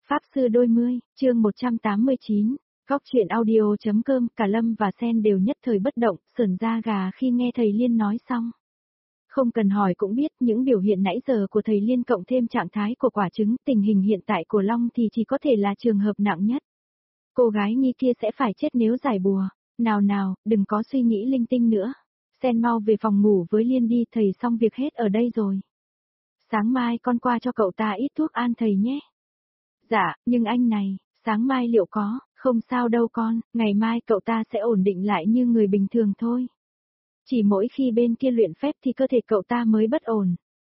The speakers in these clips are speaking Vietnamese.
Pháp sư đôi mươi, chương 189, góc truyện audio.com, cả Lâm và Sen đều nhất thời bất động, sởn da gà khi nghe thầy Liên nói xong. Không cần hỏi cũng biết những biểu hiện nãy giờ của thầy Liên cộng thêm trạng thái của quả trứng, tình hình hiện tại của Long thì chỉ có thể là trường hợp nặng nhất. Cô gái nhi kia sẽ phải chết nếu giải bùa. Nào nào, đừng có suy nghĩ linh tinh nữa. Sen mau về phòng ngủ với Liên đi, thầy xong việc hết ở đây rồi. Sáng mai con qua cho cậu ta ít thuốc an thầy nhé. Dạ, nhưng anh này, sáng mai liệu có, không sao đâu con, ngày mai cậu ta sẽ ổn định lại như người bình thường thôi. Chỉ mỗi khi bên kia luyện phép thì cơ thể cậu ta mới bất ổn.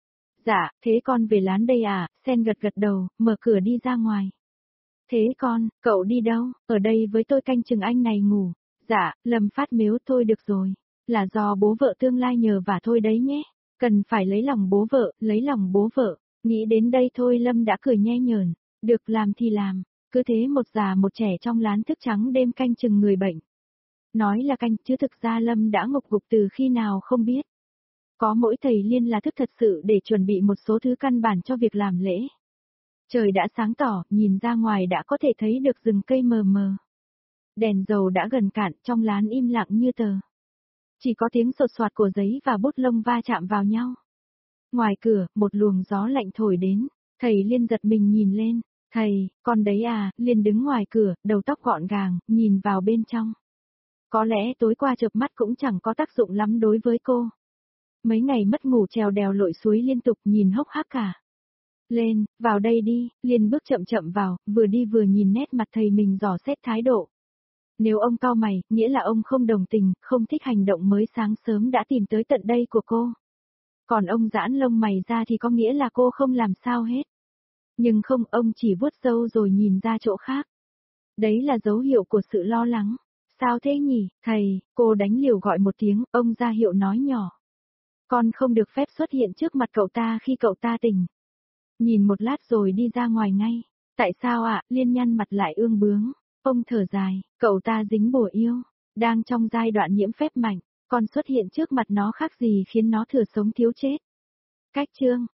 Dạ, thế con về lán đây à, Sen gật gật đầu, mở cửa đi ra ngoài. Thế con, cậu đi đâu, ở đây với tôi canh chừng anh này ngủ. Dạ, Lâm phát mếu thôi được rồi, là do bố vợ tương lai nhờ vả thôi đấy nhé. Cần phải lấy lòng bố vợ, lấy lòng bố vợ. Nghĩ đến đây thôi Lâm đã cười nhe nhởn. Được làm thì làm, cứ thế một già một trẻ trong lán thức trắng đêm canh chừng người bệnh. Nói là canh chứ thực ra Lâm đã ngục gục từ khi nào không biết. Có mỗi thầy Liên là thức thật sự để chuẩn bị một số thứ căn bản cho việc làm lễ. Trời đã sáng tỏ, nhìn ra ngoài đã có thể thấy được rừng cây mờ mờ. Đèn dầu đã gần cạn, trong lán im lặng như tờ. Chỉ có tiếng sột soạt của giấy và bút lông va chạm vào nhau. Ngoài cửa, một luồng gió lạnh thổi đến, thầy Liên giật mình nhìn lên. Thầy, con đấy à, Liên đứng ngoài cửa, đầu tóc gọn gàng, nhìn vào bên trong. Có lẽ tối qua chợp mắt cũng chẳng có tác dụng lắm đối với cô. Mấy ngày mất ngủ trèo đèo lội suối liên tục nhìn hốc hác cả. Lên, vào đây đi, Liên bước chậm chậm vào, vừa đi vừa nhìn nét mặt thầy mình dò xét thái độ. Nếu ông cau mày, nghĩa là ông không đồng tình, không thích hành động mới sáng sớm đã tìm tới tận đây của cô. Còn ông giãn lông mày ra thì có nghĩa là cô không làm sao hết. Nhưng không, ông chỉ vuốt râu rồi nhìn ra chỗ khác. Đấy là dấu hiệu của sự lo lắng. Sao thế nhỉ, thầy, cô đánh liều gọi một tiếng, ông ra hiệu nói nhỏ. Con không được phép xuất hiện trước mặt cậu ta khi cậu ta tỉnh. Nhìn một lát rồi đi ra ngoài ngay. Tại sao ạ, Liên nhăn mặt lại ương bướng. Ông thở dài, cậu ta dính bùa yêu. Đang trong giai đoạn nhiễm phép mạnh, con xuất hiện trước mặt nó khác gì khiến nó thừa sống thiếu chết. Cách chương.